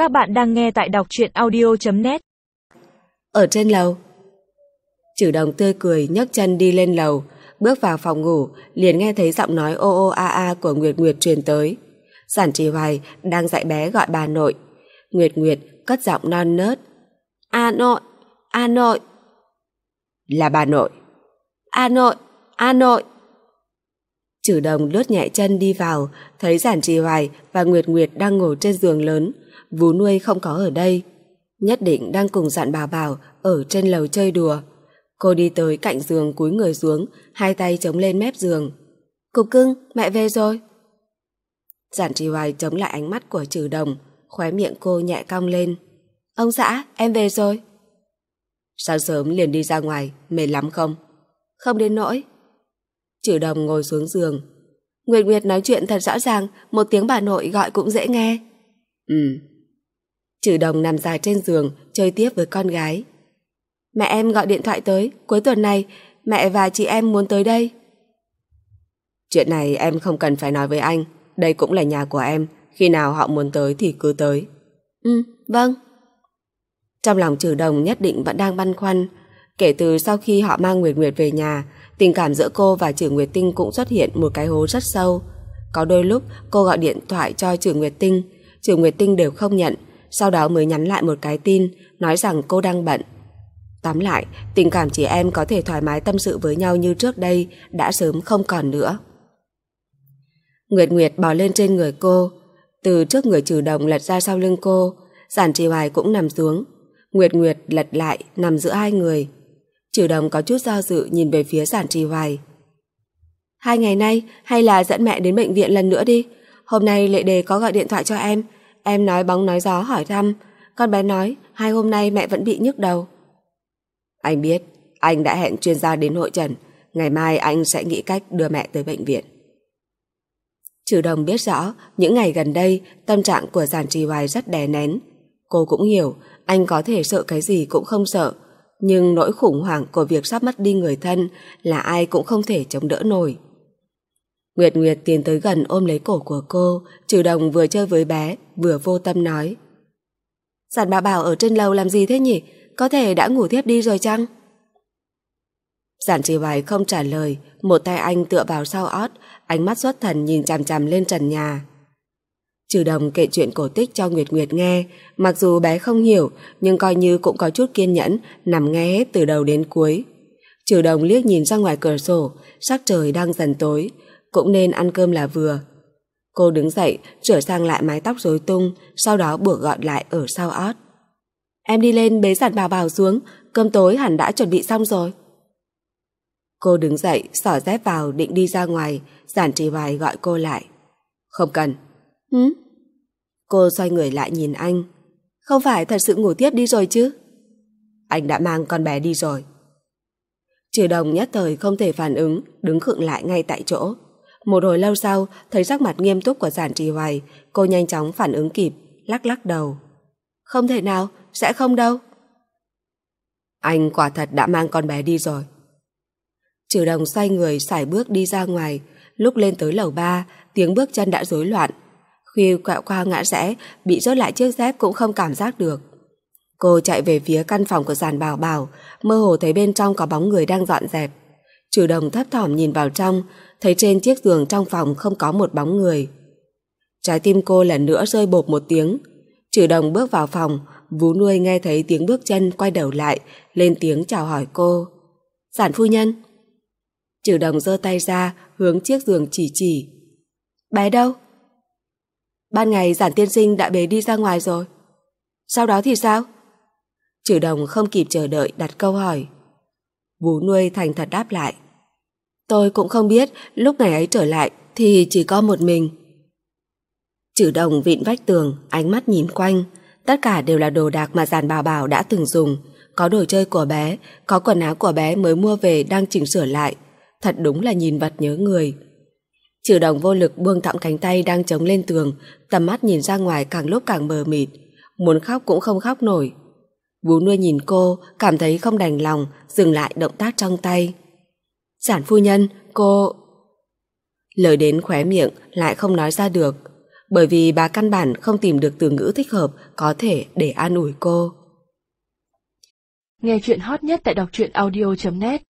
Các bạn đang nghe tại đọc truyện audio.net. Ở trên lầu. Trừ Đồng tươi cười nhấc chân đi lên lầu, bước vào phòng ngủ, liền nghe thấy giọng nói ô ô a a của Nguyệt Nguyệt truyền tới. Giản Trì Hoài đang dạy bé gọi bà nội. Nguyệt Nguyệt cất giọng non nớt. A nội, a nội. Là bà nội. A nội, a nội. Trừ Đồng lướt nhẹ chân đi vào, thấy Giản Trì Hoài và Nguyệt Nguyệt đang ngồi trên giường lớn. Vú nuôi không có ở đây, nhất định đang cùng Dặn Bảo Bảo ở trên lầu chơi đùa. Cô đi tới cạnh giường, cúi người xuống, hai tay chống lên mép giường. Cục cưng, mẹ về rồi. Giản Trì Hoài chống lại ánh mắt của Trừ Đồng, khóe miệng cô nhẹ cong lên. Ông xã, em về rồi. Sáng sớm liền đi ra ngoài, mệt lắm không? Không đến nỗi. Trừ Đồng ngồi xuống giường. Nguyệt Nguyệt nói chuyện thật rõ ràng, một tiếng bà nội gọi cũng dễ nghe. Trừ Đồng nằm dài trên giường, chơi tiếp với con gái. Mẹ em gọi điện thoại tới, cuối tuần này mẹ và chị em muốn tới đây. Chuyện này em không cần phải nói với anh, đây cũng là nhà của em, khi nào họ muốn tới thì cứ tới. Vâng. Trong lòng Trừ Đồng nhất định vẫn đang băn khoăn. Kể từ sau khi họ mang Nguyệt Nguyệt về nhà, tình cảm giữa cô và Trừ Nguyệt Tinh cũng xuất hiện một cái hố rất sâu. Có đôi lúc cô gọi điện thoại cho Trừ Nguyệt Tinh đều không nhận, sau đó mới nhắn lại một cái tin nói rằng cô đang bận. Tóm lại, tình cảm chị em có thể thoải mái tâm sự với nhau như trước đây đã sớm không còn nữa. Nguyệt Nguyệt bò lên trên người cô, từ trước người Trừ Đồng lật ra sau lưng cô. Giản Trì Hoài cũng nằm xuống, Nguyệt Nguyệt lật lại nằm giữa hai người. Trừ Đồng có chút do dự nhìn về phía Giản Trì Hoài. 2 ngày nay hay là dẫn mẹ đến bệnh viện lần nữa đi. Hôm nay Lệ Đề có gọi điện thoại cho em nói bóng nói gió hỏi thăm. Con bé nói 2 hôm nay mẹ vẫn bị nhức đầu. Anh biết, anh đã hẹn chuyên gia đến hội trần, ngày mai anh sẽ nghĩ cách đưa mẹ tới bệnh viện. Trừ Đồng biết rõ những ngày gần đây tâm trạng của Giản Trì Hoài rất đè nén. Cô cũng hiểu anh có thể sợ cái gì cũng không sợ, nhưng nỗi khủng hoảng của việc sắp mất đi người thân là ai cũng không thể chống đỡ nổi. Nguyệt Nguyệt tiến tới gần ôm lấy cổ của cô. Trừ Đồng vừa chơi với bé vừa vô tâm nói. Giản Bảo Bảo ở trên lầu làm gì thế nhỉ? Có thể đã ngủ thiếp đi rồi chăng? Giản Trì Hoài không trả lời, một tay anh tựa vào sau ót, ánh mắt xuất thần nhìn chằm chằm lên trần nhà. Trừ Đồng kể chuyện cổ tích cho Nguyệt Nguyệt nghe, mặc dù bé không hiểu nhưng coi như cũng có chút kiên nhẫn nằm nghe hết từ đầu đến cuối. Trừ Đồng liếc nhìn ra ngoài cửa sổ, sắc trời đang dần tối, cũng nên ăn cơm là vừa. Cô đứng dậy, sửa sang lại mái tóc rối tung, sau đó buộc gọn lại ở sau ót. Em đi lên bế Giản Bảo Bảo xuống, cơm tối hẳn đã chuẩn bị xong rồi. Cô đứng dậy, xỏ dép vào định đi ra ngoài, Giản Trì Hoài gọi cô lại. Không cần. Cô xoay người lại nhìn anh. Không phải thật sự ngủ tiếp đi rồi chứ? Anh đã mang con bé đi rồi. Trừ Đồng nhất thời không thể phản ứng, đứng khựng lại ngay tại chỗ. Một hồi lâu sau, thấy sắc mặt nghiêm túc của Giản Trì Hoài, cô nhanh chóng phản ứng kịp, lắc lắc đầu. Không thể nào, sẽ không đâu. Anh quả thật đã mang con bé đi rồi. Trừ Đồng xoay người sải bước đi ra ngoài. Lúc lên tới lầu 3, tiếng bước chân đã rối loạn. Khi quẹo qua ngã rẽ, bị rớt lại chiếc dép cũng không cảm giác được. Cô chạy về phía căn phòng của Giản Bảo Bảo, mơ hồ thấy bên trong có bóng người đang dọn dẹp. Trừ Đồng thấp thỏm nhìn vào trong, thấy trên chiếc giường trong phòng không có một bóng người. Trái tim cô lần nữa rơi bộp một tiếng. Trừ Đồng bước vào phòng, vú nuôi nghe thấy tiếng bước chân quay đầu lại, lên tiếng chào hỏi cô. Giản phu nhân. Trừ Đồng giơ tay ra, hướng chiếc giường chỉ. Bé đâu? Ban ngày Giản tiên sinh đã bế đi ra ngoài rồi. Sau đó thì sao? Trừ Đồng không kịp chờ đợi đặt câu hỏi. Vú nuôi thành thật đáp lại. Tôi cũng không biết, lúc ngày ấy trở lại thì chỉ có một mình. Trừ Đồng vịn vách tường, ánh mắt nhìn quanh. Tất cả đều là đồ đạc mà Giản Bảo Bảo đã từng dùng. Có đồ chơi của bé, có quần áo của bé mới mua về đang chỉnh sửa lại. Thật đúng là nhìn vật nhớ người. Trừ Đồng vô lực buông thõng cánh tay đang chống lên tường, tầm mắt nhìn ra ngoài càng lúc càng mờ mịt, muốn khóc cũng không khóc nổi. Vú nuôi nhìn cô, cảm thấy không đành lòng, dừng lại động tác trong tay. Giản phu nhân, cô... Lời đến khóe miệng lại không nói ra được. bởi vì bà căn bản không tìm được từ ngữ thích hợp có thể để an ủi cô. Nghe chuyện hot nhất tại đọc truyện audio.net